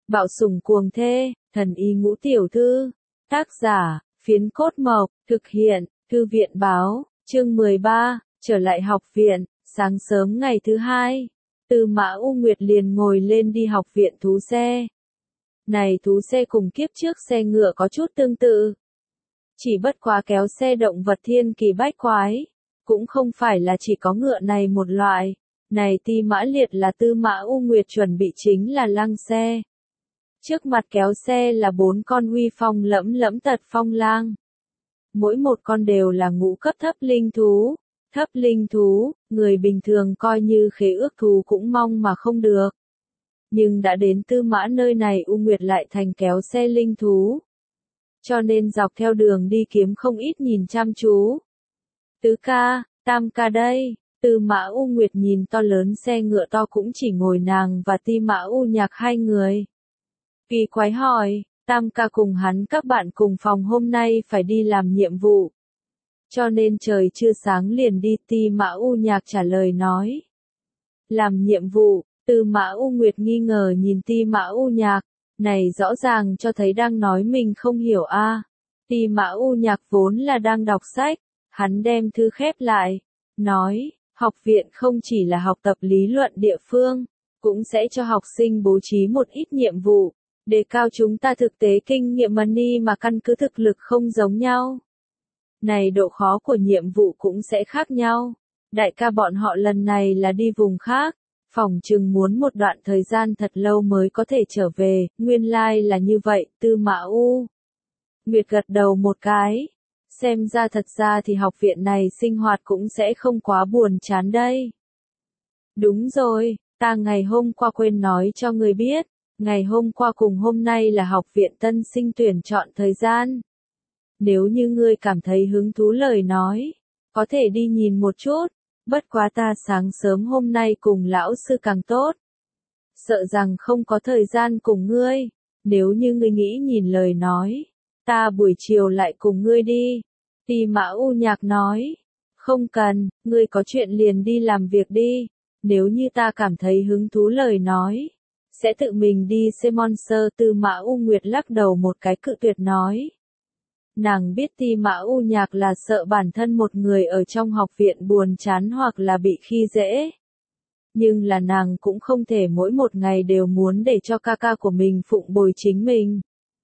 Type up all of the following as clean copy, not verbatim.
Bạo sủng cuồng thê, thần y ngũ tiểu thư. Tác giả, Phiến Cốt Mộc, thực hiện, Thư viện báo, chương 13, trở lại học viện, sáng sớm ngày thứ hai. Tư Mã U Nguyệt liền ngồi lên đi học viện thú xe. Này thú xe cùng kiếp trước xe ngựa có chút tương tự. Chỉ bất quá kéo xe động vật thiên kỳ bách quái. Cũng không phải là chỉ có ngựa này một loại. Này Ti Mã Liệt là Tư Mã U Nguyệt chuẩn bị chính là lăng xe. Trước mặt kéo xe là 4 con huy phong lẫm lẫm tật phong lang. Mỗi một con đều là ngũ cấp thấp linh thú. Thấp linh thú, người bình thường coi như khế ước thú cũng mong mà không được. Nhưng đã đến Tư Mã nơi này U Nguyệt lại thành kéo xe linh thú. Cho nên dọc theo đường đi kiếm không ít nhìn chăm chú. Tứ ca, tam ca đây. Tư Mã U Nguyệt nhìn to lớn xe ngựa to cũng chỉ ngồi nàng và Ti Mã U Nhạc hai người. Kỳ quái hỏi, tam ca cùng hắn các bạn cùng phòng hôm nay phải đi làm nhiệm vụ. Cho nên trời chưa sáng liền đi, Ti Mã U Nhạc trả lời nói. Làm nhiệm vụ, Tư Mã U Nguyệt nghi ngờ nhìn Ti Mã U Nhạc, này rõ ràng cho thấy đang nói mình không hiểu a. Ti Mã U Nhạc vốn là đang đọc sách, hắn đem thư khép lại, nói, học viện không chỉ là học tập lý luận địa phương, cũng sẽ cho học sinh bố trí một ít nhiệm vụ, đề cao chúng ta thực tế kinh nghiệm money mà căn cứ thực lực không giống nhau. Này độ khó của nhiệm vụ cũng sẽ khác nhau. Đại ca bọn họ lần này là đi vùng khác, phỏng chừng muốn một đoạn thời gian thật lâu mới có thể trở về, nguyên lai là như vậy, Tư Mã U Nguyệt gật đầu một cái. Xem ra thật ra thì học viện này sinh hoạt cũng sẽ không quá buồn chán đây. Đúng rồi, ta ngày hôm qua quên nói cho người biết, ngày hôm qua cùng hôm nay là học viện tân sinh tuyển chọn thời gian. Nếu như ngươi cảm thấy hứng thú lời nói, có thể đi nhìn một chút, bất quá ta sáng sớm hôm nay cùng lão sư càng tốt. Sợ rằng không có thời gian cùng ngươi, nếu như ngươi nghĩ nhìn lời nói, ta buổi chiều lại cùng ngươi đi. Ti Mã U Nhạc nói, không cần, ngươi có chuyện liền đi làm việc đi, nếu như ta cảm thấy hứng thú lời nói, sẽ tự mình đi xem Monster. Tư Mã U Nguyệt lắc đầu một cái cự tuyệt nói. Nàng biết Ti Mã U Nhạc là sợ bản thân một người ở trong học viện buồn chán hoặc là bị khi dễ. Nhưng là nàng cũng không thể mỗi một ngày đều muốn để cho ca ca của mình phụng bồi chính mình.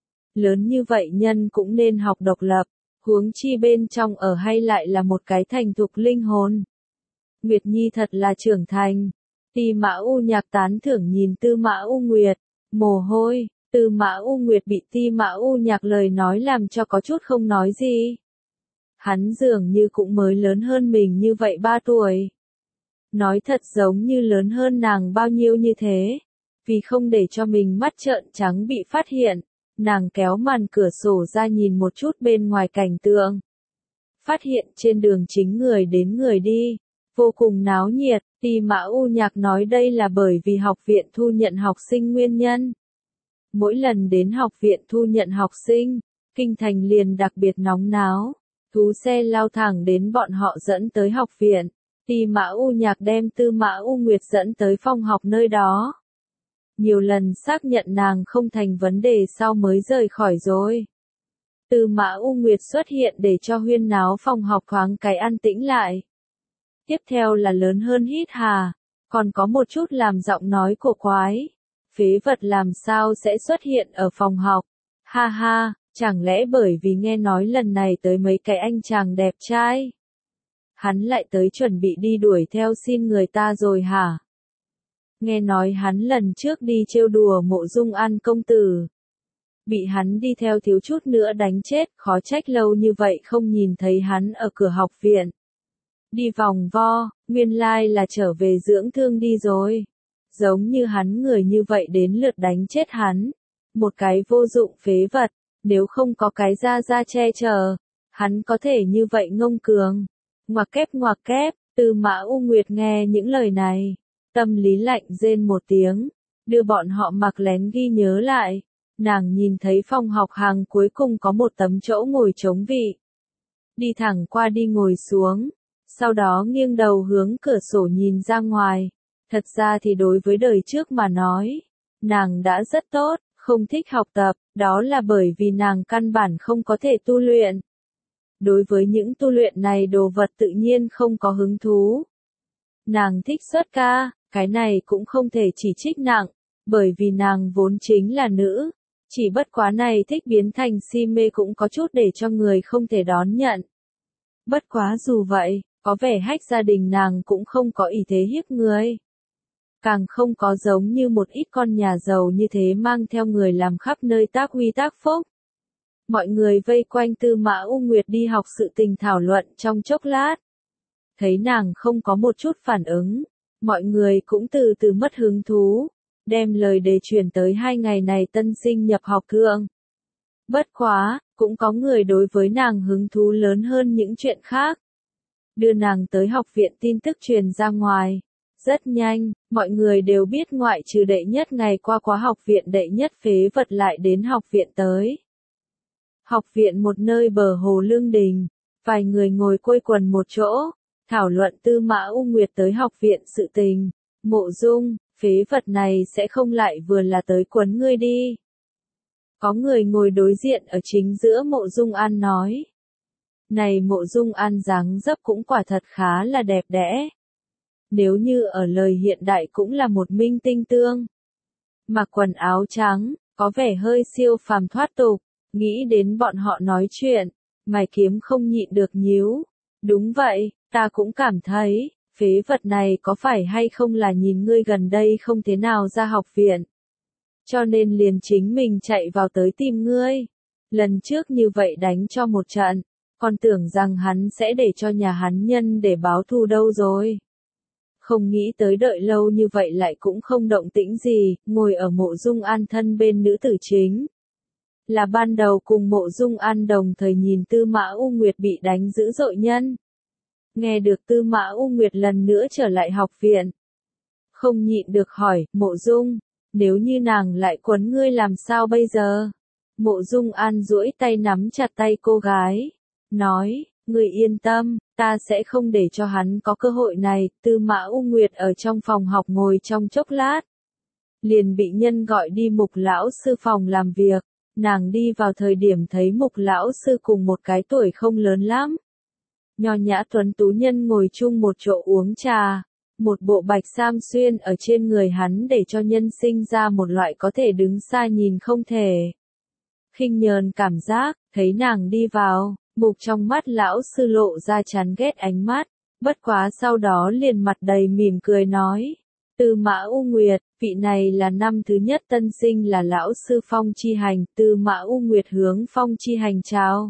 Lớn như vậy nhân cũng nên học độc lập, huống chi bên trong ở hay lại là một cái thành thục linh hồn. Nguyệt Nhi thật là trưởng thành. Ti Mã U Nhạc tán thưởng nhìn Tư Mã U Nguyệt, mồ hôi. Tư Mã U Nguyệt bị Ti Mã U Nhạc lời nói làm cho có chút không nói gì. Hắn dường như cũng mới lớn hơn mình như vậy 3 tuổi. Nói thật giống như lớn hơn nàng bao nhiêu như thế. Vì không để cho mình mắt trợn trắng bị phát hiện, nàng kéo màn cửa sổ ra nhìn một chút bên ngoài cảnh tượng. Phát hiện trên đường chính người đến người đi, vô cùng náo nhiệt. Ti Mã U Nhạc nói đây là bởi vì học viện thu nhận học sinh nguyên nhân. Mỗi lần đến học viện thu nhận học sinh, kinh thành liền đặc biệt nóng náo, thú xe lao thẳng đến bọn họ dẫn tới học viện. Ti Mã U Nhạc đem Tư Mã U Nguyệt dẫn tới phòng học nơi đó. Nhiều lần xác nhận nàng không thành vấn đề sau mới rời khỏi rồi. Tư Mã U Nguyệt xuất hiện để cho huyên náo phòng học thoáng cái an tĩnh lại. Tiếp theo là lớn hơn hít hà, còn có một chút làm giọng nói cổ quái. Phế vật làm sao sẽ xuất hiện ở phòng học? Ha ha, chẳng lẽ bởi vì nghe nói lần này tới mấy cái anh chàng đẹp trai? Hắn lại tới chuẩn bị đi đuổi theo xin người ta rồi hả? Nghe nói hắn lần trước đi trêu đùa Mộ Dung An công tử. Bị hắn đi theo thiếu chút nữa đánh chết, khó trách lâu như vậy không nhìn thấy hắn ở cửa học viện. Đi vòng vo, nguyên lai là trở về dưỡng thương đi rồi. Giống như hắn người như vậy đến lượt đánh chết hắn. Một cái vô dụng phế vật, nếu không có cái ra che chở, hắn có thể như vậy ngông cường. Ngoặc kép, Tư Mã U Nguyệt nghe những lời này, tâm lý lạnh rên một tiếng, đưa bọn họ mặc lén ghi nhớ lại. Nàng nhìn thấy phòng học hàng cuối cùng có một tấm chỗ ngồi trống vị. Đi thẳng qua đi ngồi xuống, sau đó nghiêng đầu hướng cửa sổ nhìn ra ngoài. Thật ra thì đối với đời trước mà nói, nàng đã rất tốt, Không thích học tập, đó là bởi vì nàng căn bản không có thể tu luyện. Đối với những tu luyện này đồ vật tự nhiên không có hứng thú. Nàng thích xuất ca, cái này cũng không thể chỉ trích nặng, bởi vì nàng vốn chính là nữ. Chỉ bất quá này thích biến thành si mê cũng có chút để cho người không thể đón nhận. Bất quá dù vậy, có vẻ hách gia đình nàng cũng không có ý thế hiếp người. Càng không có giống như một ít con nhà giàu như thế mang theo người làm khắp nơi tác uy tác phúc. Mọi người vây quanh Tư Mã U Nguyệt đi học sự tình thảo luận trong chốc lát. Thấy nàng không có một chút phản ứng, mọi người cũng từ từ mất hứng thú, đem lời đề truyền tới 2 ngày này tân sinh nhập học thượng. Bất quá, cũng có người đối với nàng hứng thú lớn hơn những chuyện khác. Đưa nàng tới học viện tin tức truyền ra ngoài. Rất nhanh, mọi người đều biết ngoại trừ đệ nhất ngày qua khóa học viện đệ nhất phế vật lại đến học viện tới. Học viện một nơi bờ hồ Lương Đình, vài người ngồi quây quần một chỗ, thảo luận Tư Mã U Nguyệt tới học viện sự tình. Mộ Dung, phế vật này sẽ không lại vừa là tới quấn ngươi đi. Có người ngồi đối diện ở chính giữa Mộ Dung An nói. Này Mộ Dung An dáng dấp cũng quả thật khá là đẹp đẽ. Nếu như ở lời hiện đại cũng là một minh tinh tương. Mặc quần áo trắng, có vẻ hơi siêu phàm thoát tục, nghĩ đến bọn họ nói chuyện, mày kiếm không nhịn được nhíu. Đúng vậy, ta cũng cảm thấy, phế vật này có phải hay không là nhìn ngươi gần đây không thế nào ra học viện. Cho nên liền chính mình chạy vào tới tìm ngươi. Lần trước như vậy đánh cho một trận, còn tưởng rằng hắn sẽ để cho nhà hắn nhân để báo thù đâu rồi. Không nghĩ tới đợi lâu như vậy lại cũng không động tĩnh gì, ngồi ở Mộ Dung An thân bên nữ tử chính. Là ban đầu cùng Mộ Dung An đồng thời nhìn Tư Mã U Nguyệt bị đánh dữ dội nhân. Nghe được Tư Mã U Nguyệt lần nữa trở lại học viện. Không nhịn được hỏi, Mộ Dung, nếu như nàng lại quấn ngươi làm sao bây giờ? Mộ Dung An duỗi tay nắm chặt tay cô gái. Nói, ngươi yên tâm, ta sẽ không để cho hắn có cơ hội này. Tư Mã U Nguyệt ở trong phòng học ngồi trong chốc lát. Liền bị nhân gọi đi Mục lão sư phòng làm việc. Nàng đi vào thời điểm thấy Mục lão sư cùng một cái tuổi không lớn lắm. Nho nhã tuấn tú nhân ngồi chung một chỗ uống trà. Một bộ bạch sam xuyên ở trên người hắn để cho nhân sinh ra một loại có thể đứng xa nhìn không thể. Khinh nhờn cảm giác, thấy nàng đi vào, Mục trong mắt lão sư lộ ra chán ghét ánh mắt, bất quá sau đó liền mặt đầy mỉm cười nói. Tư Mã U Nguyệt, vị này là năm thứ nhất tân sinh là lão sư Phong Chi Hành. Tư Mã U Nguyệt hướng Phong Chi Hành chào.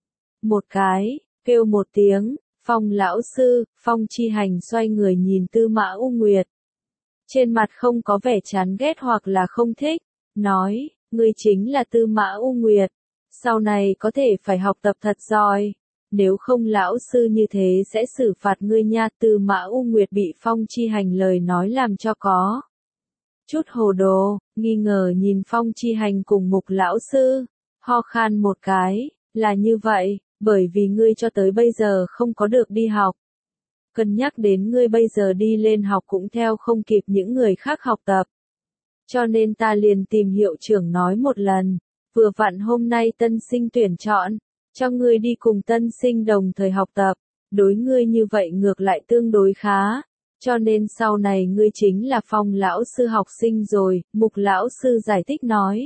Một cái, kêu một tiếng, Phong lão sư. Phong Chi Hành xoay người nhìn Tư Mã U Nguyệt. Trên mặt không có vẻ chán ghét hoặc là không thích, nói, ngươi chính là Tư Mã U Nguyệt. Sau này có thể phải học tập thật giỏi, nếu không lão sư như thế sẽ xử phạt ngươi nha. Tư Mã U Nguyệt bị Phong Chi Hành lời nói làm cho có chút hồ đồ, nghi ngờ nhìn Phong Chi Hành cùng Mục lão sư, ho khan một cái, là như vậy, bởi vì ngươi cho tới bây giờ không có được đi học. Cân nhắc đến ngươi bây giờ đi lên học cũng theo không kịp những người khác học tập. Cho nên ta liền tìm hiệu trưởng nói một lần, vừa vặn hôm nay tân sinh tuyển chọn, cho ngươi đi cùng tân sinh đồng thời học tập, đối ngươi như vậy ngược lại tương đối khá, cho nên sau này ngươi chính là Phong lão sư học sinh rồi. Mục lão sư giải thích nói.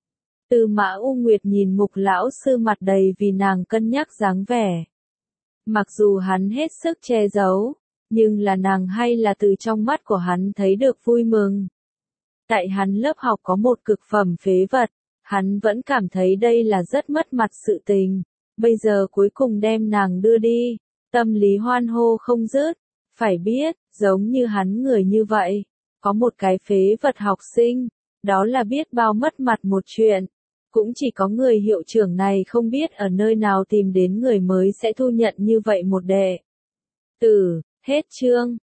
Tư Mã U Nguyệt nhìn Mục lão sư mặt đầy vì nàng cân nhắc dáng vẻ. Mặc dù hắn hết sức che giấu, nhưng là nàng hay là từ trong mắt của hắn thấy được vui mừng. Tại hắn lớp học có một cực phẩm phế vật, hắn vẫn cảm thấy đây là rất mất mặt sự tình. Bây giờ cuối cùng đem nàng đưa đi, tâm lý hoan hô không dứt. Phải biết, giống như hắn người như vậy, có một cái phế vật học sinh, đó là biết bao mất mặt một chuyện. Cũng chỉ có người hiệu trưởng này không biết ở nơi nào tìm đến người mới sẽ thu nhận như vậy một đệ tử. Hết chương.